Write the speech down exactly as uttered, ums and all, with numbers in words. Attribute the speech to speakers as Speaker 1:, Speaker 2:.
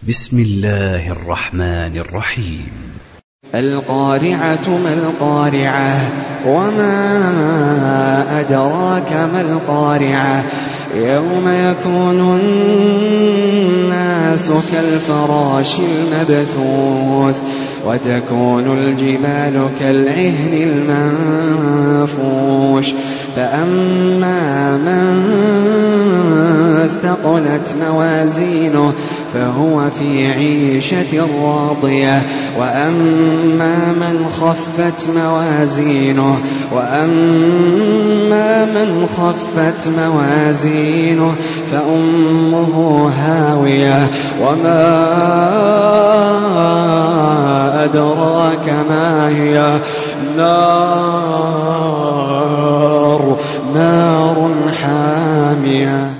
Speaker 1: بسم الله الرحمن الرحيم.
Speaker 2: القارعة ما القارعة وما أدراك ما القارعة يوم يكون الناس كالفراش المبثوث وتكون الجبال كالعهن المنفوش فأما من ثقلت موازينه فهو في عيشة راضية وأما من خفت موازينه وأما من خفت موازينه فأمه هاوية وما أدراك ما هي نار نار حامية.